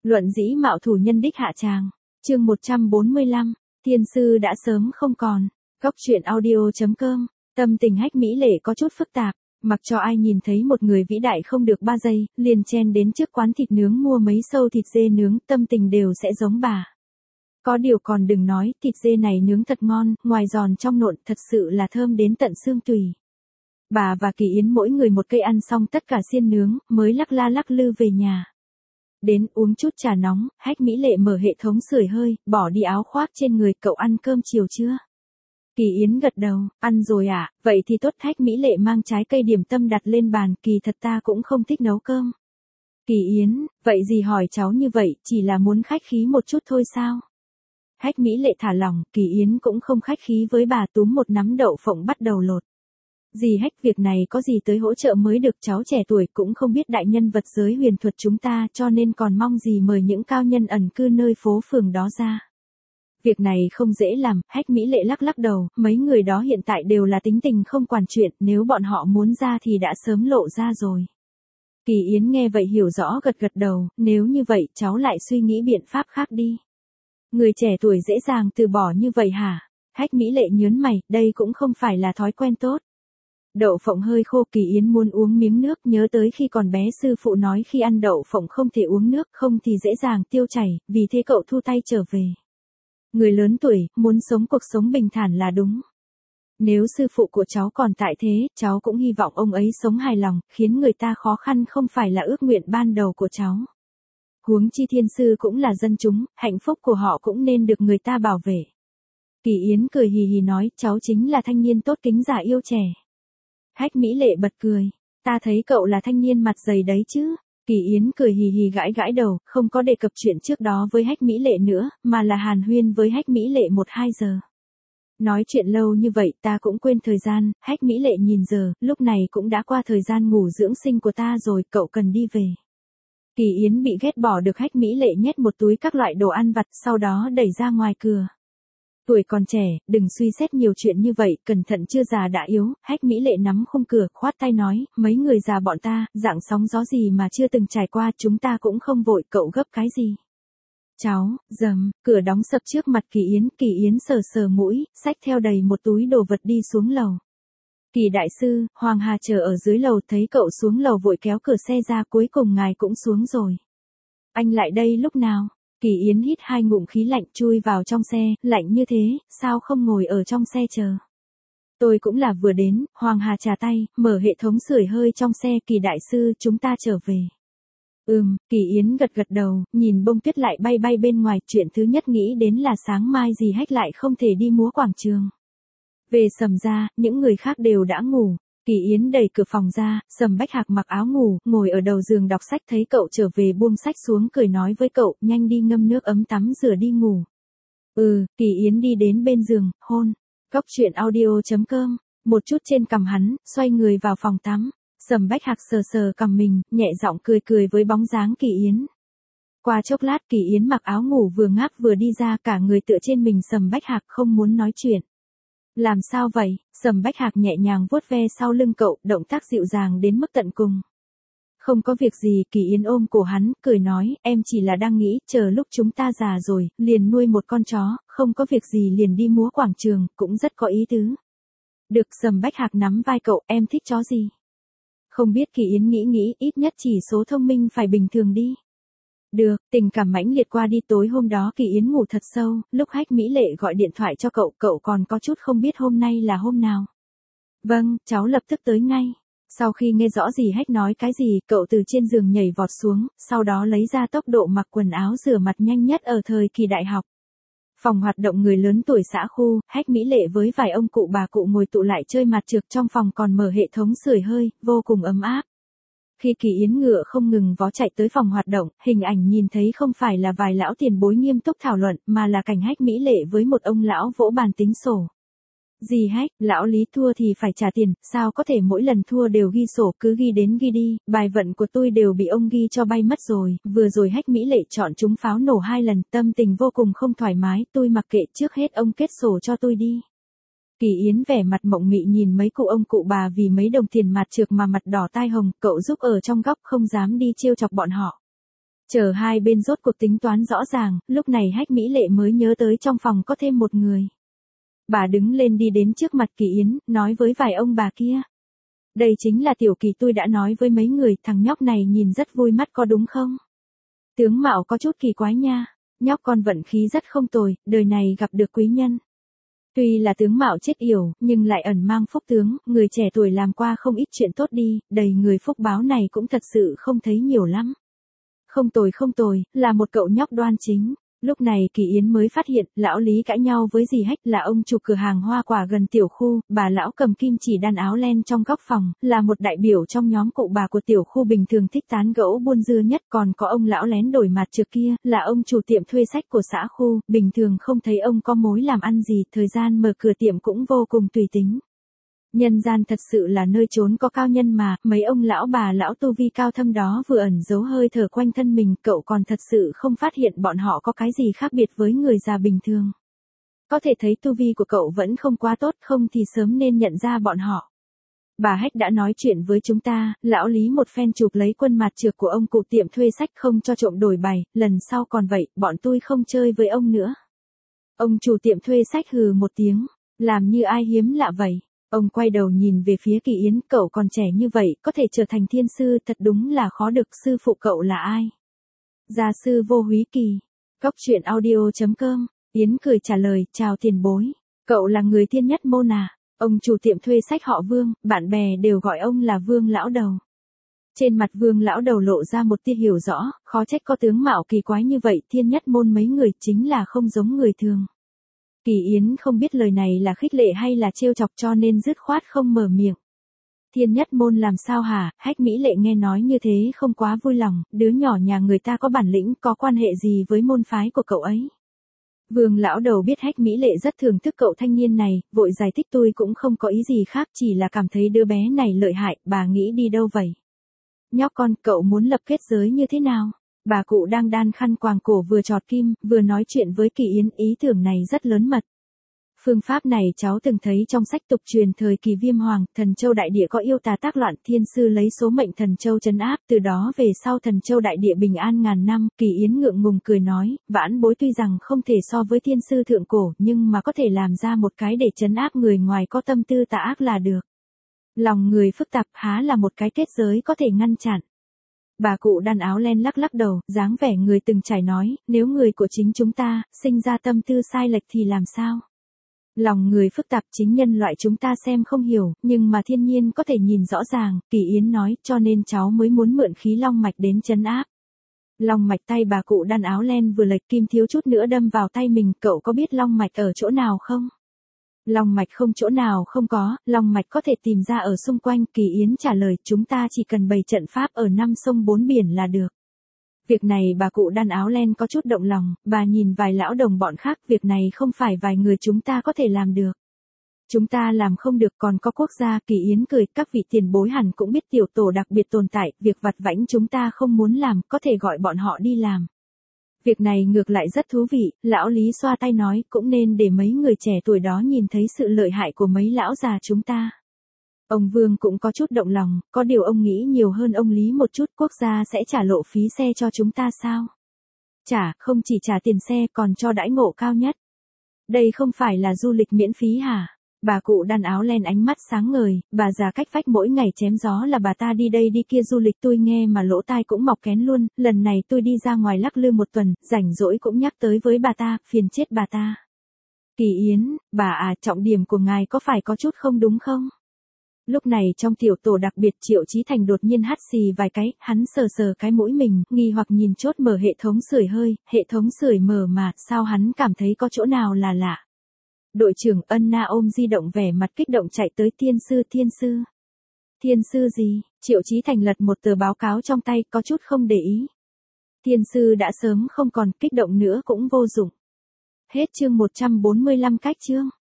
Luận dĩ mạo thủ nhân đích hạ tràng. Chương 145. Thiên sư đã sớm không còn. Góc truyện audio.com. Tâm tình Hách Mỹ Lệ có chút phức tạp, mặc cho ai nhìn thấy một người vĩ đại không được 3 giây, liền chen đến trước quán thịt nướng mua mấy sâu thịt dê nướng, tâm tình đều sẽ giống bà. Có điều còn đừng nói, thịt dê này nướng thật ngon, ngoài giòn trong nộn, thật sự là thơm đến tận xương tùy. Bà và Kỳ Yến mỗi người một cây ăn xong tất cả xiên nướng, mới lắc la lắc lư về nhà. Đến uống chút trà nóng, Hách Mỹ Lệ mở hệ thống sưởi hơi, bỏ đi áo khoác trên người, cậu ăn cơm chiều chưa? Kỳ Yến gật đầu, ăn rồi ạ, vậy thì tốt. Hách Mỹ Lệ mang trái cây điểm tâm đặt lên bàn, kỳ thật ta cũng không thích nấu cơm. Kỳ Yến, vậy gì hỏi cháu như vậy, chỉ là muốn khách khí một chút thôi sao? Hách Mỹ Lệ thả lỏng, Kỳ Yến cũng không khách khí với bà, túm một nắm đậu phộng bắt đầu lột. Dì Hách, việc này có gì tới hỗ trợ mới được, cháu trẻ tuổi cũng không biết đại nhân vật giới huyền thuật chúng ta, cho nên còn mong dì mời những cao nhân ẩn cư nơi phố phường đó ra. Việc này không dễ làm. Hách Mỹ Lệ lắc lắc đầu, mấy người đó hiện tại đều là tính tình không quản chuyện, nếu bọn họ muốn ra thì đã sớm lộ ra rồi. Kỳ Yến nghe vậy hiểu rõ, gật gật đầu, nếu như vậy cháu lại suy nghĩ biện pháp khác đi. Người trẻ tuổi dễ dàng từ bỏ như vậy hả? Hách Mỹ Lệ nhớn mày, đây cũng không phải là thói quen tốt. Đậu phộng hơi khô, Kỳ Yến muốn uống miếng nước, nhớ tới khi còn bé sư phụ nói khi ăn đậu phộng không thể uống nước, không thì dễ dàng tiêu chảy, vì thế cậu thu tay trở về. Người lớn tuổi, muốn sống cuộc sống bình thản là đúng. Nếu sư phụ của cháu còn tại thế, cháu cũng hy vọng ông ấy sống hài lòng, khiến người ta khó khăn không phải là ước nguyện ban đầu của cháu. Huống chi thiên sư cũng là dân chúng, hạnh phúc của họ cũng nên được người ta bảo vệ. Kỳ Yến cười hì hì nói, cháu chính là thanh niên tốt kính giả yêu trẻ. Hách Mỹ Lệ bật cười, ta thấy cậu là thanh niên mặt dày đấy chứ. Kỳ Yến cười hì hì gãi gãi đầu, không có đề cập chuyện trước đó với Hách Mỹ Lệ nữa, mà là hàn huyên với Hách Mỹ Lệ 1-2 giờ. Nói chuyện lâu như vậy ta cũng quên thời gian. Hách Mỹ Lệ nhìn giờ, lúc này cũng đã qua thời gian ngủ dưỡng sinh của ta rồi, cậu cần đi về. Kỳ Yến bị ghét bỏ được Hách Mỹ Lệ nhét một túi các loại đồ ăn vặt, sau đó đẩy ra ngoài cửa. Tuổi còn trẻ, đừng suy xét nhiều chuyện như vậy, cẩn thận chưa già đã yếu. Hách Mỹ Lệ nắm khung cửa, khoát tay nói, mấy người già bọn ta, dạng sóng gió gì mà chưa từng trải qua, chúng ta cũng không vội, cậu gấp cái gì. Cháu, dầm, cửa đóng sập trước mặt Kỳ Yến sờ sờ mũi, xách theo đầy một túi đồ vật đi xuống lầu. Kỳ đại sư, Hoàng Hà chờ ở dưới lầu, thấy cậu xuống lầu vội kéo cửa xe ra, cuối cùng ngài cũng xuống rồi. Anh lại đây lúc nào? Kỳ Yến hít 2 ngụm khí lạnh, chui vào trong xe, lạnh như thế, sao không ngồi ở trong xe chờ? Tôi cũng là vừa đến. Hoàng Hà trà tay, mở hệ thống sưởi hơi trong xe, Kỳ đại sư, chúng ta trở về. Kỳ Yến gật gật đầu, nhìn bông tuyết lại bay bay bên ngoài, chuyện thứ nhất nghĩ đến là sáng mai dì Hách lại không thể đi múa quảng trường. Về Sầm ra, những người khác đều đã ngủ. Kỳ Yến đẩy cửa phòng ra, Sầm Bách Hạc mặc áo ngủ, ngồi ở đầu giường đọc sách, thấy cậu trở về buông sách xuống, cười nói với cậu, nhanh đi ngâm nước ấm tắm rửa đi ngủ. Kỳ Yến đi đến bên giường, hôn. Góc truyện audio.com. Một chút trên cằm hắn, xoay người vào phòng tắm. Sầm Bách Hạc sờ sờ cằm mình, nhẹ giọng cười cười với bóng dáng Kỳ Yến. Qua chốc lát Kỳ Yến mặc áo ngủ vừa ngáp vừa đi ra, cả người tựa trên mình Sầm Bách Hạc, không muốn nói chuyện. Làm sao vậy? Sầm Bách Hạc nhẹ nhàng vuốt ve sau lưng cậu, động tác dịu dàng đến mức tận cùng. Không có việc gì. Kỳ Yến ôm cổ hắn, cười nói, em chỉ là đang nghĩ, chờ lúc chúng ta già rồi, liền nuôi một con chó, không có việc gì liền đi múa quảng trường, cũng rất có ý tứ. Được. Sầm Bách Hạc nắm vai cậu, em thích chó gì? Không biết. Kỳ Yến nghĩ, ít nhất chỉ số thông minh phải bình thường đi. Được. Tình cảm mãnh liệt qua đi. Tối hôm đó Kỳ Yến ngủ thật sâu, lúc Hách Mỹ Lệ gọi điện thoại cho cậu, cậu còn có chút không biết hôm nay là hôm nào. Vâng, cháu lập tức tới ngay. Sau khi nghe rõ dì Hách nói cái gì, cậu từ trên giường nhảy vọt xuống, sau đó lấy ra tốc độ mặc quần áo rửa mặt nhanh nhất ở thời kỳ đại học. Phòng hoạt động người lớn tuổi xã khu, Hách Mỹ Lệ với vài ông cụ bà cụ ngồi tụ lại chơi mặt trượt, trong phòng còn mở hệ thống sưởi hơi, vô cùng ấm áp. Khi Kỳ Yến ngựa không ngừng vó chạy tới phòng hoạt động, hình ảnh nhìn thấy không phải là vài lão tiền bối nghiêm túc thảo luận, mà là cảnh Hách Mỹ Lệ với một ông lão vỗ bàn tính sổ. Dì Hách, lão Lý thua thì phải trả tiền, sao có thể mỗi lần thua đều ghi sổ, cứ ghi đến ghi đi, bài vận của tôi đều bị ông ghi cho bay mất rồi, vừa rồi Hách Mỹ Lệ chọn trúng pháo nổ 2 lần, tâm tình vô cùng không thoải mái, tôi mặc kệ, trước hết ông kết sổ cho tôi đi. Kỳ Yến vẻ mặt mộng mị nhìn mấy cụ ông cụ bà vì mấy đồng tiền mặt trược mà mặt đỏ tai hồng, cậu giúp ở trong góc không dám đi trêu chọc bọn họ. Chờ hai bên rốt cuộc tính toán rõ ràng, lúc này Hách Mỹ Lệ mới nhớ tới trong phòng có thêm một người. Bà đứng lên đi đến trước mặt Kỳ Yến, nói với vài ông bà kia. Đây chính là Tiểu Kỳ, tôi đã nói với mấy người, thằng nhóc này nhìn rất vui mắt có đúng không? Tướng mạo có chút kỳ quái nha, nhóc con vận khí rất không tồi, đời này gặp được quý nhân. Tuy là tướng mạo chết yểu, nhưng lại ẩn mang phúc tướng, người trẻ tuổi làm qua không ít chuyện tốt đi, đầy người phúc báo này cũng thật sự không thấy nhiều lắm. Không tồi, là một cậu nhóc đoan chính. Lúc này Kỳ Yến mới phát hiện, lão Lý cãi nhau với dì Hách là ông chủ cửa hàng hoa quả gần tiểu khu, bà lão cầm kim chỉ đan áo len trong góc phòng, là một đại biểu trong nhóm cụ bà của tiểu khu bình thường thích tán gẫu buôn dưa nhất, còn có ông lão lén đổi mặt trước kia, là ông chủ tiệm thuê sách của xã khu, bình thường không thấy ông có mối làm ăn gì, thời gian mở cửa tiệm cũng vô cùng tùy tính. Nhân gian thật sự là nơi trốn có cao nhân mà, mấy ông lão bà lão tu vi cao thâm đó vừa ẩn giấu hơi thở quanh thân mình, cậu còn thật sự không phát hiện bọn họ có cái gì khác biệt với người già bình thường. Có thể thấy tu vi của cậu vẫn không quá tốt, không thì sớm nên nhận ra bọn họ. Bà Hách đã nói chuyện với chúng ta, lão Lý một phen chụp lấy quân mặt trược của ông cụ tiệm thuê sách không cho trộm đổi bài, lần sau còn vậy, bọn tôi không chơi với ông nữa. Ông chủ tiệm thuê sách hừ một tiếng, làm như ai hiếm lạ vậy. Ông quay đầu nhìn về phía Kỳ Yến, cậu còn trẻ như vậy, có thể trở thành thiên sư, thật đúng là khó được, sư phụ cậu là ai? Gia sư Vô Húy Kỳ. Góc truyện audio.com, Yến cười trả lời, chào tiền bối. Cậu là người Thiên Nhất Môn à? Ông chủ tiệm thuê sách họ Vương, bạn bè đều gọi ông là Vương lão đầu. Trên mặt Vương lão đầu lộ ra một tia hiểu rõ, khó trách có tướng mạo kỳ quái như vậy, Thiên Nhất Môn mấy người chính là không giống người thường. Kỳ Yến không biết lời này là khích lệ hay là trêu chọc cho nên dứt khoát không mở miệng. Thiên Nhất Môn làm sao hả? Hách Mỹ Lệ nghe nói như thế không quá vui lòng, đứa nhỏ nhà người ta có bản lĩnh, có quan hệ gì với môn phái của cậu ấy. Vương lão đầu biết Hách Mỹ Lệ rất thưởng thức cậu thanh niên này, vội giải thích tôi cũng không có ý gì khác, chỉ là cảm thấy đứa bé này lợi hại, bà nghĩ đi đâu vậy? Nhóc con, cậu muốn lập kết giới như thế nào? Bà cụ đang đan khăn quàng cổ vừa chọt kim, vừa nói chuyện với Kỳ Yến, ý tưởng này rất lớn mật. Phương pháp này cháu từng thấy trong sách tục truyền thời kỳ Viêm Hoàng, Thần Châu Đại Địa có yêu tà tác loạn, thiên sư lấy số mệnh Thần Châu trấn áp, từ đó về sau Thần Châu Đại Địa bình an ngàn năm. Kỳ Yến ngượng ngùng cười nói, vãn bối tuy rằng không thể so với thiên sư thượng cổ, nhưng mà có thể làm ra một cái để trấn áp người ngoài có tâm tư tà ác là được. Lòng người phức tạp há là một cái kết giới có thể ngăn chặn. Bà cụ đan áo len lắc lắc đầu, dáng vẻ người từng trải nói, nếu người của chính chúng ta, sinh ra tâm tư sai lệch thì làm sao? Lòng người phức tạp chính nhân loại chúng ta xem không hiểu, nhưng mà thiên nhiên có thể nhìn rõ ràng, Kỳ Yến nói, cho nên cháu mới muốn mượn khí long mạch đến trấn áp. Long mạch, tay bà cụ đan áo len vừa lệch, kim thiếu chút nữa đâm vào tay mình, cậu có biết long mạch ở chỗ nào không? Long mạch không chỗ nào không có, long mạch có thể tìm ra ở xung quanh, Kỳ Yến trả lời, chúng ta chỉ cần bày trận pháp ở 5 sông 4 biển là được. Việc này bà cụ đan áo len có chút động lòng, bà nhìn vài lão đồng bọn khác, việc này không phải vài người chúng ta có thể làm được. Chúng ta làm không được, còn có quốc gia. Kỳ Yến cười, các vị tiền bối hẳn cũng biết tiểu tổ đặc biệt tồn tại, việc vặt vãnh chúng ta không muốn làm, có thể gọi bọn họ đi làm. Việc này ngược lại rất thú vị, lão Lý xoa tay nói, cũng nên để mấy người trẻ tuổi đó nhìn thấy sự lợi hại của mấy lão già chúng ta. Ông Vương cũng có chút động lòng, có điều ông nghĩ nhiều hơn ông Lý một chút, quốc gia sẽ trả lộ phí xe cho chúng ta sao? Không chỉ trả tiền xe còn cho đãi ngộ cao nhất. Đây không phải là du lịch miễn phí hả? Bà cụ đan áo len ánh mắt sáng ngời, bà già cách vách mỗi ngày chém gió là bà ta đi đây đi kia du lịch, tôi nghe mà lỗ tai cũng mọc kén luôn, lần này tôi đi ra ngoài lắc lư một tuần, rảnh rỗi cũng nhắc tới với bà ta, phiền chết bà ta. Kỳ Yến, bà à, trọng điểm của ngài có phải có chút không đúng không? Lúc này trong tiểu tổ đặc biệt Triệu Chí Thành đột nhiên hắt xì vài cái, hắn sờ sờ cái mũi mình, nghi hoặc nhìn chốt mở hệ thống sưởi hơi, hệ thống sưởi mở mà, sao hắn cảm thấy có chỗ nào là lạ. Đội trưởng Ân Na ôm di động vẻ mặt kích động chạy tới, thiên sư. Thiên sư gì? Triệu Chí Thành lật một tờ báo cáo trong tay, có chút không để ý. Thiên sư đã sớm không còn, kích động nữa cũng vô dụng. Hết chương 145 cách chương.